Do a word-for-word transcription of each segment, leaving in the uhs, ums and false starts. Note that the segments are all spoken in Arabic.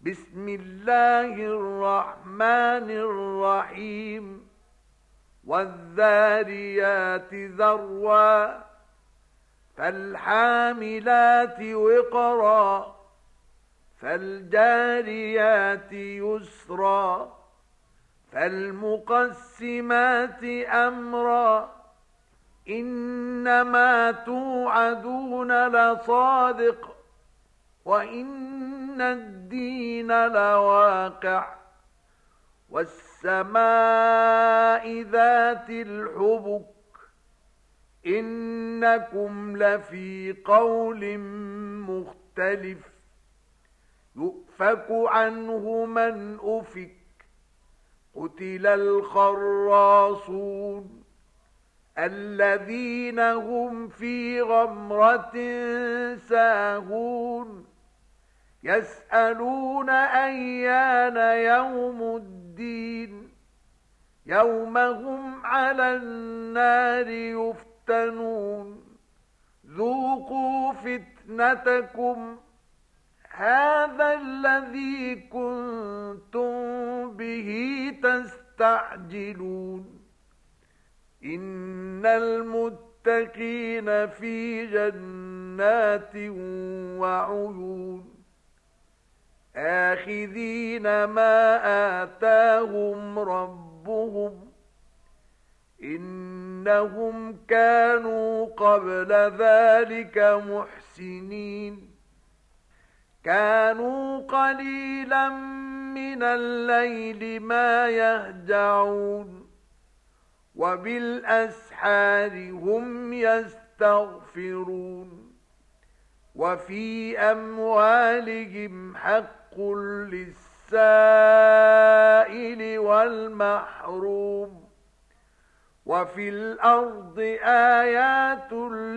بسم الله الرحمن الرحيم والذاريات ذروا فالحاملات وقرا فالجاريات يسرا فالمقسمات أمرا إنما توعدون لصادق وإن الدين لواقع والسماء ذات الحبك إنكم لفي قول مختلف يؤفك عنه من أفك قتل الخراصون الذين هم في غمرة ساهون يسألون أيان يوم الدين يوم هم على النار يفتنون ذوقوا فتنتكم هذا الذي كنتم به تستعجلون إن المتقين في جنات وعيون آخذين ما آتاهم ربهم إنهم كانوا قبل ذلك محسنين كانوا قليلا من الليل ما يهجعون وبالأسحار هم يستغفرون وفي أموالهم حق للسائل والمحروم وفي الأرض آيات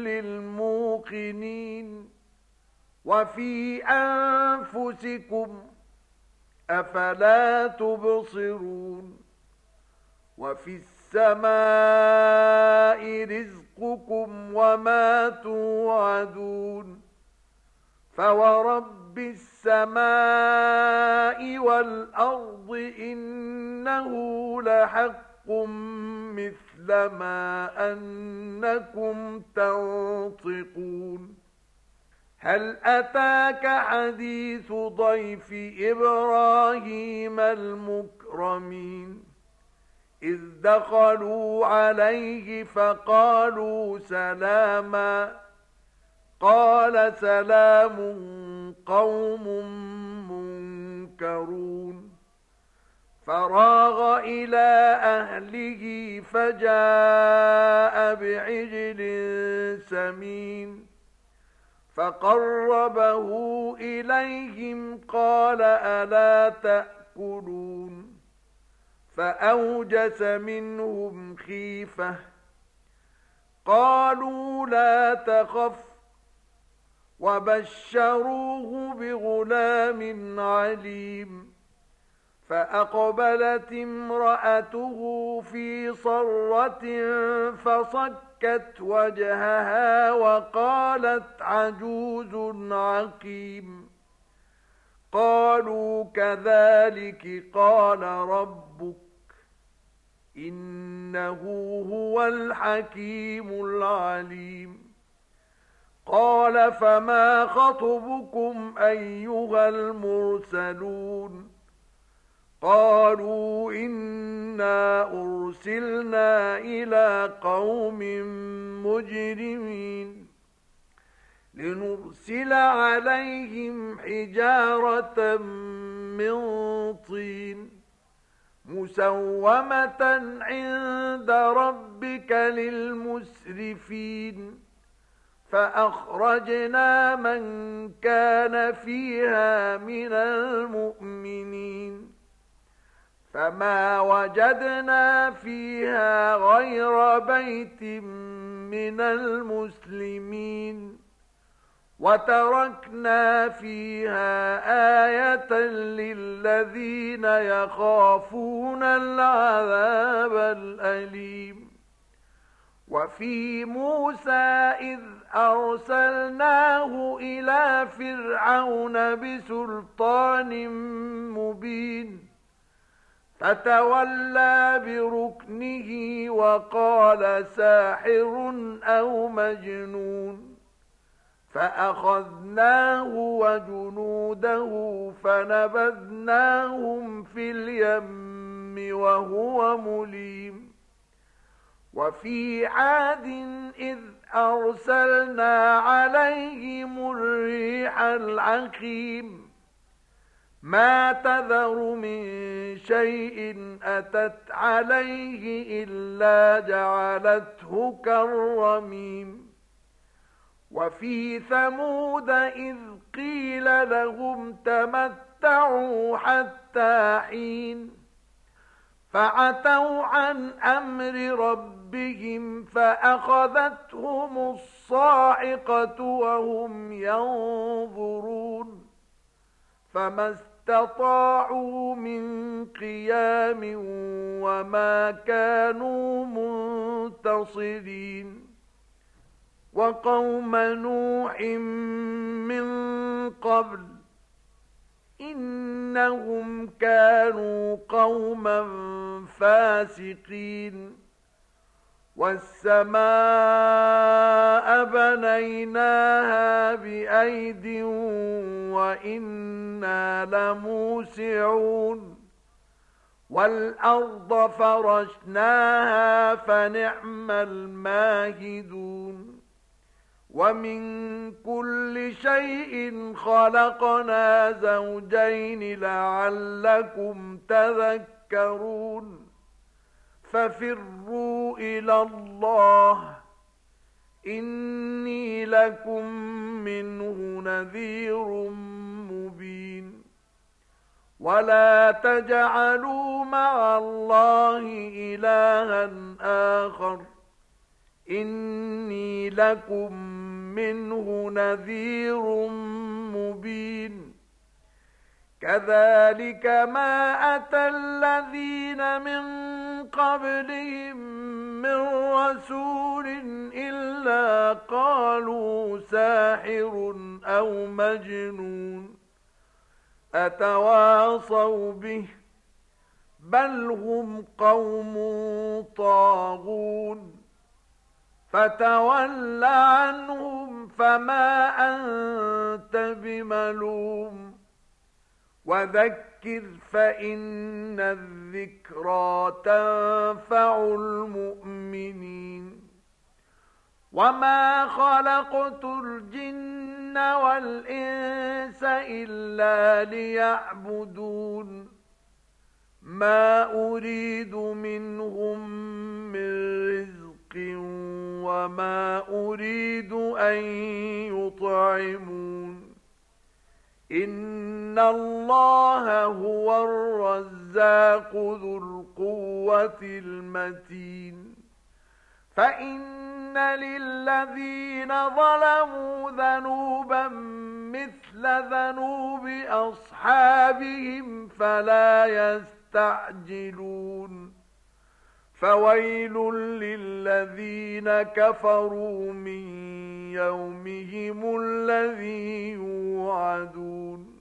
للموقنين وفي أنفسكم أفلا تبصرون وفي السماء رزقكم وما توعدون فورب السماء والأرض إنه لحق مثل ما أنكم تنطقون هل أتاك حديث ضيف إبراهيم المكرمين إذ دخلوا عليه فقالوا سلاما قال سلام قوم منكرون فراغ إلى أهله فجاء بعجل سمين فقربه إليهم قال ألا تأكلون فأوجس منهم خيفة قالوا لا تخف وبشروه بغلام عليم فأقبلت امرأته في صرة فصكت وجهها وقالت عجوز عقيم قالوا كذلك قال ربك إنه هو الحكيم العليم قال فما خطبكم أيها المرسلون قالوا إنا أرسلنا إلى قوم مجرمين لنرسل عليهم حجارة من طين مسومة عند ربك للمسرفين فأخرجنا من كان فيها من المؤمنين فما وجدنا فيها غير بيت من المسلمين وتركنا فيها آية للذين يخافون العذاب الأليم وفي موسى إذ أرسلناه إلى فرعون بسلطان مبين فتولى بركنه وقال ساحر أو مجنون فأخذناه وجنوده فنبذناهم في اليم وهو مليم وفي عاد إذ أرسلنا عليهم الريح العقيم ما تذر من شيء أتت عليه إلا جعلته كالرميم وفي ثمود إذ قيل لهم تمتعوا حتى حين فعتوا عن أمر ربهم فأخذتهم الصاعقة وهم ينظرون فما استطاعوا من قيام وما كانوا منتصرين وقوم نوح من قبل إنهم كانوا قوما فاسقين والسماء بنيناها بأيد وإنا لموسعون والأرض فرشناها فنعم الماهدون ومن كل شيء خلقنا زوجين لعلكم تذكرون ففروا إلى الله إني لكم منه نذير مبين ولا تجعلوا مع الله إلها آخر إني لكم منه نذير مبين كذلك ما أتى الذين من قبلهم من رسول إلا قالوا ساحر أو مجنون أتواصوا به بل هم قوم طاغون فتول عنهم فما أنت بملوم وذكر فإن الذكرى تنفع المؤمنين وما خلقت الجن والإنس إلا ليعبدون ما أريد منهم من رزق وما أريد أن يطعمون إن الله هو الرزاق ذو القوة المتين فإن للذين ظلموا ذنوبا مثل ذنوب أصحابهم فلا يستعجلون فويل للذين كفروا من يومهم الذي يوعدون